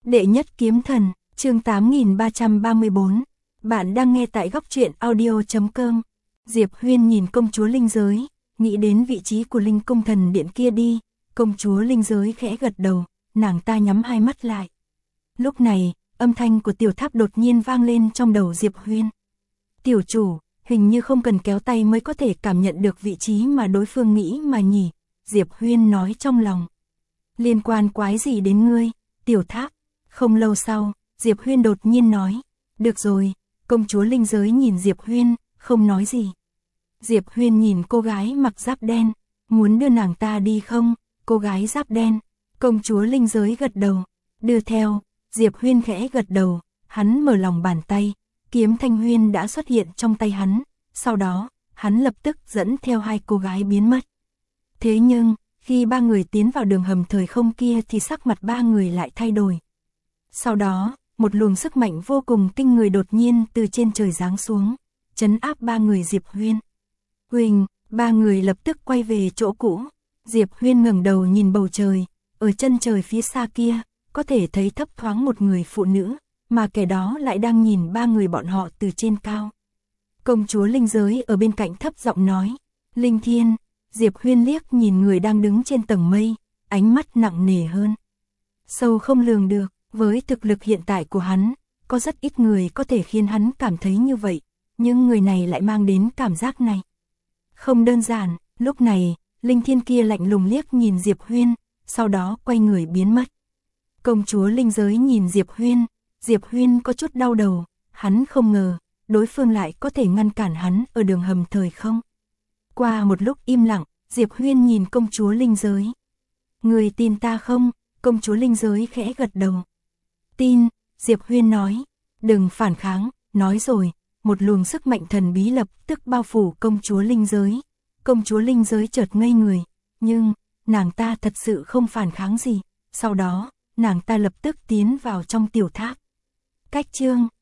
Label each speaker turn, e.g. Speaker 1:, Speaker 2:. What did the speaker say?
Speaker 1: Đệ nhất kiếm thần, chương 8334. Bạn đang nghe tại góc truyện audio.com. Diệp Huyên nhìn công chúa linh giới, nghĩ đến vị trí của linh cung thần điện kia đi. Công chúa linh giới khẽ gật đầu, nàng ta nhắm hai mắt lại. Lúc này, âm thanh của tiểu tháp đột nhiên vang lên trong đầu Diệp Huyên. Tiểu chủ, hình như không cần kéo tay mới có thể cảm nhận được vị trí mà đối phương nghĩ mà nhỉ. Diệp Huyên nói trong lòng. Liên quan quái gì đến ngươi, tiểu tháp? Không lâu sau, Diệp Huyên đột nhiên nói. Được rồi, công chúa linh giới nhìn Diệp Huyên, không nói gì. Diệp Huyên nhìn cô gái mặc giáp đen, muốn đưa nàng ta đi không? Cô gái giáp đen, công chúa linh giới gật đầu, đưa theo. Diệp Huyên khẽ gật đầu, hắn mở lòng bàn tay, kiếm thanh huyên đã xuất hiện trong tay hắn, sau đó, hắn lập tức dẫn theo hai cô gái biến mất. Thế nhưng, khi ba người tiến vào đường hầm thời không kia thì sắc mặt ba người lại thay đổi. Sau đó, một luồng sức mạnh vô cùng kinh người đột nhiên từ trên trời giáng xuống, trấn áp ba người Diệp Huyên. Huỳnh, ba người lập tức quay về chỗ cũ. Diệp Huyên ngẩng đầu nhìn bầu trời, ở chân trời phía xa kia, có thể thấy thấp thoáng một người phụ nữ, mà kẻ đó lại đang nhìn ba người bọn họ từ trên cao. Công chúa linh giới ở bên cạnh thấp giọng nói, Linh Thiên. Diệp Huyên liếc nhìn người đang đứng trên tầng mây, ánh mắt nặng nề hơn. Sâu không lường được, với thực lực hiện tại của hắn, có rất ít người có thể khiến hắn cảm thấy như vậy, nhưng người này lại mang đến cảm giác này. Không đơn giản, lúc này, Linh Thiên kia lạnh lùng liếc nhìn Diệp Huyên, sau đó quay người biến mất. Công chúa linh giới nhìn Diệp Huyên có chút đau đầu, hắn không ngờ, đối phương lại có thể ngăn cản hắn ở đường hầm thời không. Qua một lúc im lặng, Diệp Huyên nhìn công chúa linh giới. Người tin ta không? Công chúa linh giới khẽ gật đầu. Tin, Diệp Huyên nói. Đừng phản kháng, nói rồi, một luồng sức mạnh thần bí lập tức bao phủ công chúa linh giới. Công chúa linh giới chợt ngây người, nhưng, nàng ta thật sự không phản kháng gì. Sau đó, nàng ta lập tức tiến vào trong tiểu tháp. Cách chương